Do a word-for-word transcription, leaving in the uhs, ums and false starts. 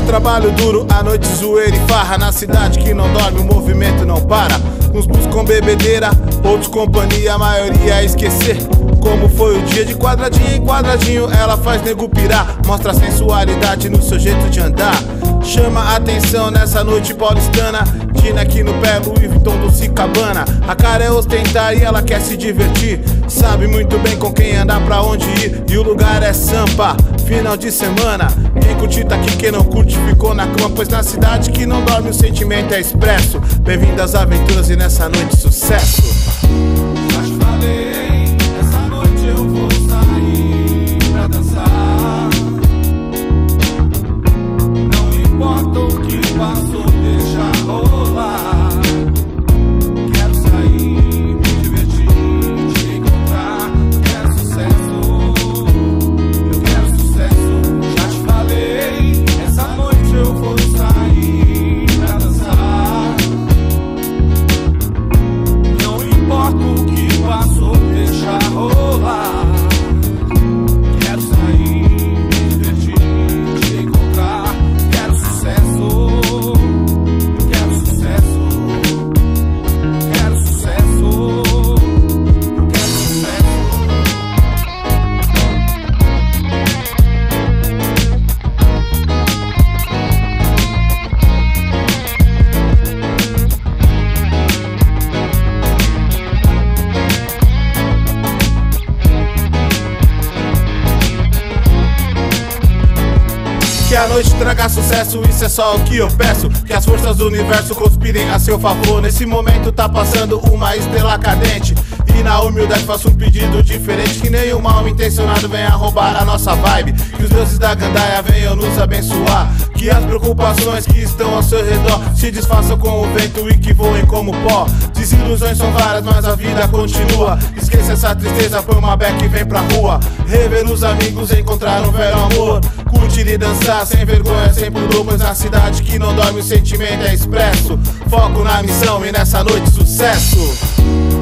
trabalho duro, a noite zoeira e farra. Na cidade que não dorme, o movimento não para. Uns buscam bebedeira, outros companhia, a maioria é esquecer como foi o dia. De quadradinho em quadradinho ela faz nego pirar, mostra sensualidade no seu jeito de andar. Chama a atenção nessa noite paulistana, Dina aqui no pé, Louis Vuitton do Cicabana. A cara é ostentar e ela quer se divertir, sabe muito bem com quem andar, pra onde ir. E o lugar é Sampa, final de semana. Quem curte tá aqui, quem não curte ficou na cama. Pois na cidade que não dorme o sentimento é expresso. Bem-vindo às aventuras e nessa noite sucesso. Já te falei, essa noite eu vou sair pra dançar. Não importa o que passou, deixa rolar. Quero sair, me divertir, te encontrar. Quero sucesso, eu quero sucesso. Já te falei, essa noite eu vou sair pra dançar. Não importa o que passou, deixa rolar. Quero sair, me divertir, te encontrar. Quero sucesso, eu quero sucesso. Quero sucesso, eu quero sucesso. Que a noite traga sucesso, isso é só o que eu peço. Que as forças do universo conspirem a seu favor. Nesse momento tá passando uma estrela cadente, e na humildade faço um pedido diferente. Que nenhum mal intencionado venha roubar a nossa vibe. Que os deuses da gandaia venham nos abençoar. Que as preocupações que estão ao seu redor se desfaçam com o vento e que voem como pó. Desilusões são várias, mas a vida continua. Esqueça essa tristeza, põe uma beca e vem pra rua. Rever os amigos, encontrar um velho amor. Curtir e dançar sem vergonha, sem pudor. Pois na cidade que não dorme o sentimento é expresso. Foco na missão e nessa noite sucesso.